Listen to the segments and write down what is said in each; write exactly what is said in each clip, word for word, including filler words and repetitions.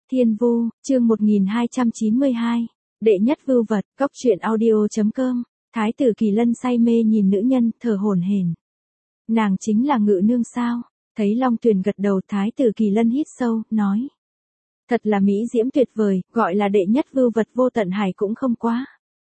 Thiên Vu, chương một nghìn hai trăm chín mươi hai. Đệ nhất vưu vật, cóc truyện audio chấm com. Thái tử Kỳ Lân say mê nhìn nữ nhân, thở hổn hển. Nàng chính là Ngự Nương sao? Thấy Long Tuyền gật đầu, Thái tử Kỳ Lân hít sâu, nói. Thật là mỹ diễm tuyệt vời, gọi là đệ nhất vưu vật vô tận hải cũng không quá.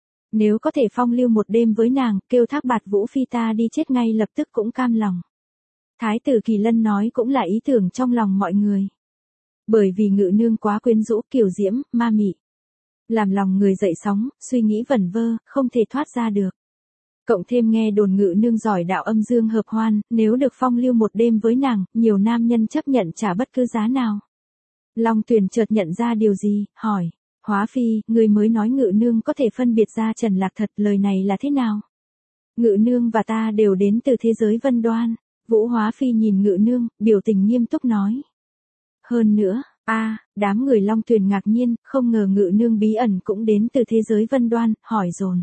Nếu có thể phong lưu một đêm với nàng, kêu Thác Bạt Vũ Phi ta đi chết ngay lập tức cũng cam lòng. Thái tử Kỳ Lân nói cũng là ý tưởng trong lòng mọi người. Bởi vì Ngự Nương quá quyến rũ, kiều diễm, ma mị. Làm lòng người dậy sóng, suy nghĩ vẩn vơ, không thể thoát ra được. Cộng thêm nghe đồn Ngự Nương giỏi đạo âm dương hợp hoan, nếu được phong lưu một đêm với nàng, nhiều nam nhân chấp nhận trả bất cứ giá nào. Long Tuyền chợt nhận ra điều gì, hỏi. Hóa Phi, người mới nói Ngự Nương có thể phân biệt ra Trần Lạc thật, lời này là thế nào? Ngự Nương và ta đều đến từ thế giới Vân Đoan. Vũ Hóa Phi nhìn Ngự Nương, biểu tình nghiêm túc nói. Hơn nữa, a à, đám người Long Tuyền ngạc nhiên, không ngờ Ngự Nương bí ẩn cũng đến từ thế giới Vân Đoan, hỏi dồn.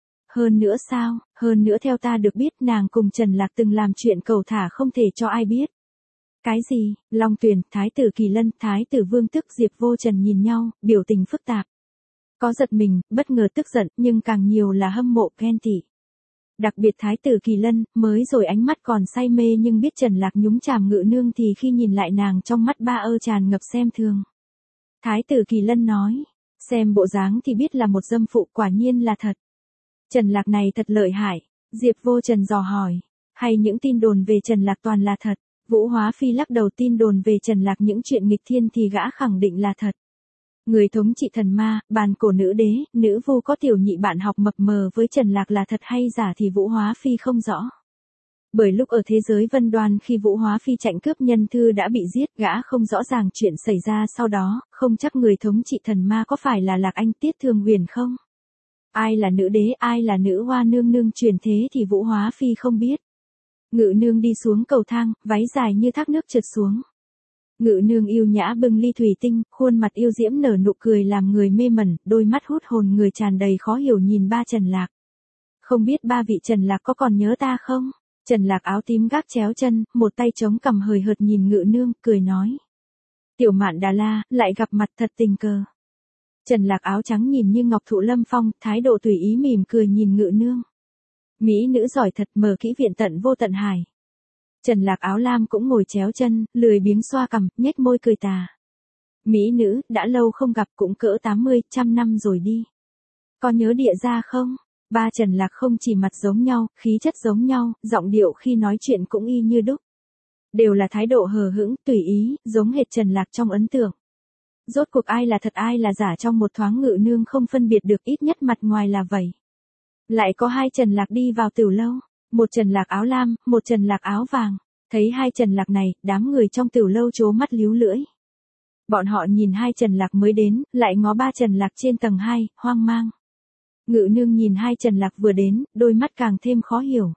Hơn nữa sao, hơn nữa theo ta được biết nàng cùng Trần Lạc từng làm chuyện cầu thả không thể cho ai biết. Cái gì? Long Tuyền, Thái tử Kỳ Lân, Thái tử Vương Tức, Diệp Vô Trần nhìn nhau, biểu tình phức tạp. Có giật mình, bất ngờ, tức giận, nhưng càng nhiều là hâm mộ, ghen tị. Đặc biệt Thái tử Kỳ Lân, mới rồi ánh mắt còn say mê nhưng biết Trần Lạc nhúng chàm Ngự Nương thì khi nhìn lại nàng trong mắt ba ơ tràn ngập xem thường. Thái tử Kỳ Lân nói, xem bộ dáng thì biết là một dâm phụ, quả nhiên là thật. Trần Lạc này thật lợi hại. Diệp Vô Trần dò hỏi, hay những tin đồn về Trần Lạc toàn là thật? Vũ Hóa Phi lắc đầu, tin đồn về Trần Lạc những chuyện nghịch thiên thì gã khẳng định là thật. Người thống trị thần ma, bàn cổ nữ đế, nữ vu có tiểu nhị bạn học mập mờ với Trần Lạc là thật hay giả thì Vũ Hóa Phi không rõ. Bởi lúc ở thế giới Vân Đoan khi Vũ Hóa Phi chạnh cướp nhân thư đã bị giết, gã không rõ ràng chuyện xảy ra sau đó, không chắc người thống trị thần ma có phải là Lạc Anh Tiết Thường Huyền không? Ai là nữ đế, ai là nữ hoa nương nương truyền thế thì Vũ Hóa Phi không biết. Ngự Nương đi xuống cầu thang, váy dài như thác nước trượt xuống. Ngự Nương yêu nhã bưng ly thủy tinh, khuôn mặt yêu diễm nở nụ cười làm người mê mẩn, đôi mắt hút hồn người tràn đầy khó hiểu nhìn ba Trần Lạc. Không biết ba vị Trần Lạc có còn nhớ ta không? Trần Lạc áo tím gác chéo chân, một tay chống cằm hời hợt nhìn Ngự Nương, cười nói. Tiểu Mạn Đà La, lại gặp mặt thật tình cờ. Trần Lạc áo trắng nhìn như ngọc thụ lâm phong, thái độ tùy ý mỉm cười nhìn Ngự Nương. Mỹ nữ giỏi thật, mở kỹ viện tận vô tận hải. Trần Lạc áo lam cũng ngồi chéo chân, lười biếng xoa cằm, nhếch môi cười tà. Mỹ nữ, đã lâu không gặp, cũng cỡ tám mươi, trăm năm rồi đi. Có nhớ địa gia không? Ba Trần Lạc không chỉ mặt giống nhau, khí chất giống nhau, giọng điệu khi nói chuyện cũng y như đúc. Đều là thái độ hờ hững, tùy ý, giống hệt Trần Lạc trong ấn tượng. Rốt cuộc ai là thật ai là giả trong một thoáng Ngự Nương không phân biệt được, ít nhất mặt ngoài là vậy. Lại có hai Trần Lạc đi vào tiểu lâu, một Trần Lạc áo lam, một Trần Lạc áo vàng. Thấy hai Trần Lạc này, đám người trong tiểu lâu trố mắt líu lưỡi. Bọn họ nhìn hai Trần Lạc mới đến, lại ngó ba Trần Lạc trên tầng hai, hoang mang. Ngự Nương nhìn hai Trần Lạc vừa đến, đôi mắt càng thêm khó hiểu.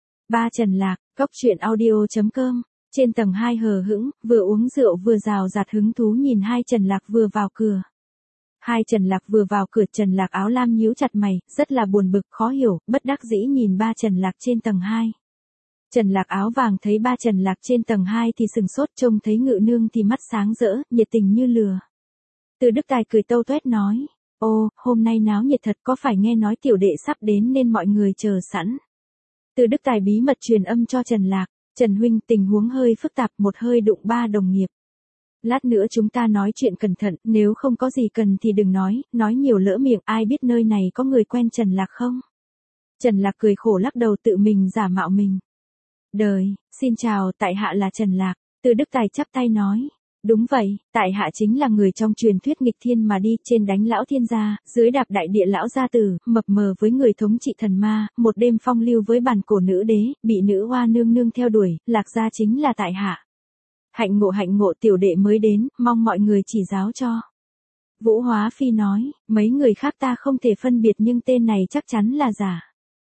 Ba Trần Lạc, cóc truyện audio chấm com. Trên tầng hai hờ hững, vừa uống rượu vừa rào rạt hứng thú nhìn hai Trần Lạc vừa vào cửa. Hai Trần Lạc vừa vào cửa, Trần Lạc áo lam nhíu chặt mày, rất là buồn bực, khó hiểu, bất đắc dĩ nhìn ba Trần Lạc trên tầng hai. Trần Lạc áo vàng thấy ba Trần Lạc trên tầng hai thì sừng sốt, trông thấy Ngự Nương thì mắt sáng rỡ, nhiệt tình như lửa. Từ Đức Tài cười tâu tuét nói, ô, hôm nay náo nhiệt thật, có phải nghe nói tiểu đệ sắp đến nên mọi người chờ sẵn. Từ Đức Tài bí mật truyền âm cho Trần Lạc, Trần huynh, tình huống hơi phức tạp, một hơi đụng ba đồng nghiệp. Lát nữa chúng ta nói chuyện cẩn thận, nếu không có gì cần thì đừng nói, nói nhiều lỡ miệng, ai biết nơi này có người quen Trần Lạc không? Trần Lạc cười khổ lắc đầu, tự mình giả mạo mình. Đời, xin chào, tại hạ là Trần Lạc. Từ Đức Tài chắp tay nói. Đúng vậy, tại hạ chính là người trong truyền thuyết nghịch thiên mà đi, trên đánh lão thiên gia, dưới đạp đại địa lão gia tử, mập mờ với người thống trị thần ma, một đêm phong lưu với bàn cổ nữ đế, bị nữ hoa nương nương theo đuổi, Lạc gia chính là tại hạ. Hạnh ngộ hạnh ngộ, tiểu đệ mới đến, mong mọi người chỉ giáo cho. Vũ Hóa Phi nói, mấy người khác ta không thể phân biệt nhưng tên này chắc chắn là giả.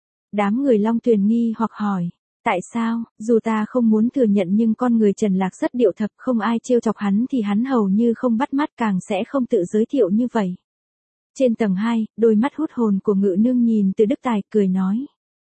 Đám người Long Tuyền nghi hoặc hỏi. Tại sao, dù ta không muốn thừa nhận nhưng con người Trần Lạc rất điệu thập, không ai trêu chọc hắn thì hắn hầu như không bắt mắt, càng sẽ không tự giới thiệu như vậy. Trên tầng hai, đôi mắt hút hồn của Ngự Nương nhìn Từ Đức Tài, cười nói.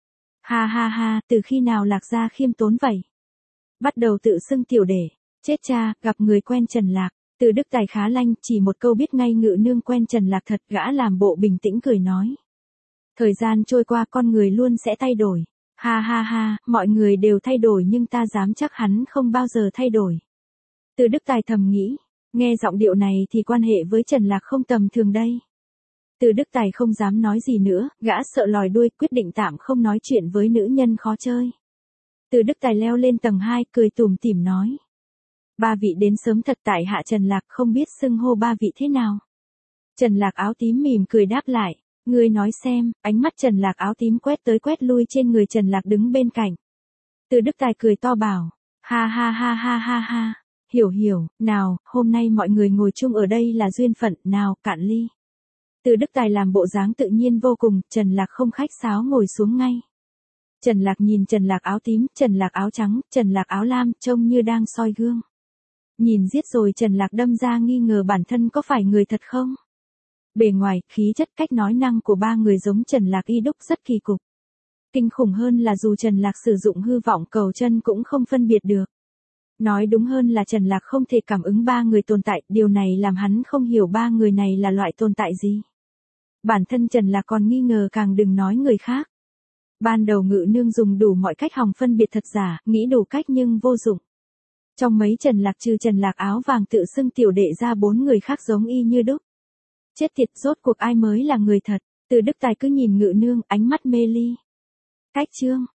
Ha ha ha, từ khi nào Lạc gia khiêm tốn vậy? Bắt đầu tự xưng tiểu đệ, chết cha, gặp người quen Trần Lạc. Từ Đức Tài khá lanh, chỉ một câu biết ngay Ngự Nương quen Trần Lạc thật, gã làm bộ bình tĩnh cười nói. Thời gian trôi qua con người luôn sẽ thay đổi. Ha ha ha, mọi người đều thay đổi nhưng ta dám chắc hắn không bao giờ thay đổi. Từ Đức Tài thầm nghĩ, nghe giọng điệu này thì quan hệ với Trần Lạc không tầm thường đây. Từ Đức Tài không dám nói gì nữa, gã sợ lòi đuôi, quyết định tạm không nói chuyện với nữ nhân khó chơi. Từ Đức Tài leo lên tầng hai, cười tủm tỉm nói. Ba vị đến sớm thật, tại hạ Trần Lạc, không biết xưng hô ba vị thế nào. Trần Lạc áo tím mỉm cười đáp lại. Ngươi nói xem, ánh mắt Trần Lạc áo tím quét tới quét lui trên người Trần Lạc đứng bên cạnh. Từ Đức Tài cười to bảo. Ha ha ha ha ha ha. Hiểu hiểu, nào, hôm nay mọi người ngồi chung ở đây là duyên phận, nào, cạn ly. Từ Đức Tài làm bộ dáng tự nhiên vô cùng, Trần Lạc không khách sáo ngồi xuống ngay. Trần Lạc nhìn Trần Lạc áo tím, Trần Lạc áo trắng, Trần Lạc áo lam, trông như đang soi gương. Nhìn giết rồi Trần Lạc đâm ra nghi ngờ bản thân có phải người thật không? Bề ngoài, khí chất, cách nói năng của ba người giống Trần Lạc y đúc rất kỳ cục. Kinh khủng hơn là dù Trần Lạc sử dụng hư vọng cầu chân cũng không phân biệt được. Nói đúng hơn là Trần Lạc không thể cảm ứng ba người tồn tại, điều này làm hắn không hiểu ba người này là loại tồn tại gì. Bản thân Trần Lạc còn nghi ngờ, càng đừng nói người khác. Ban đầu Ngự Nương dùng đủ mọi cách hòng phân biệt thật giả, nghĩ đủ cách nhưng vô dụng. Trong mấy Trần Lạc trừ Trần Lạc áo vàng tự xưng tiểu đệ ra bốn người khác giống y như đúc. Chết tiệt, rốt cuộc ai mới là người thật. Từ Đức Tài cứ nhìn Ngự Nương, ánh mắt mê ly. Cách chương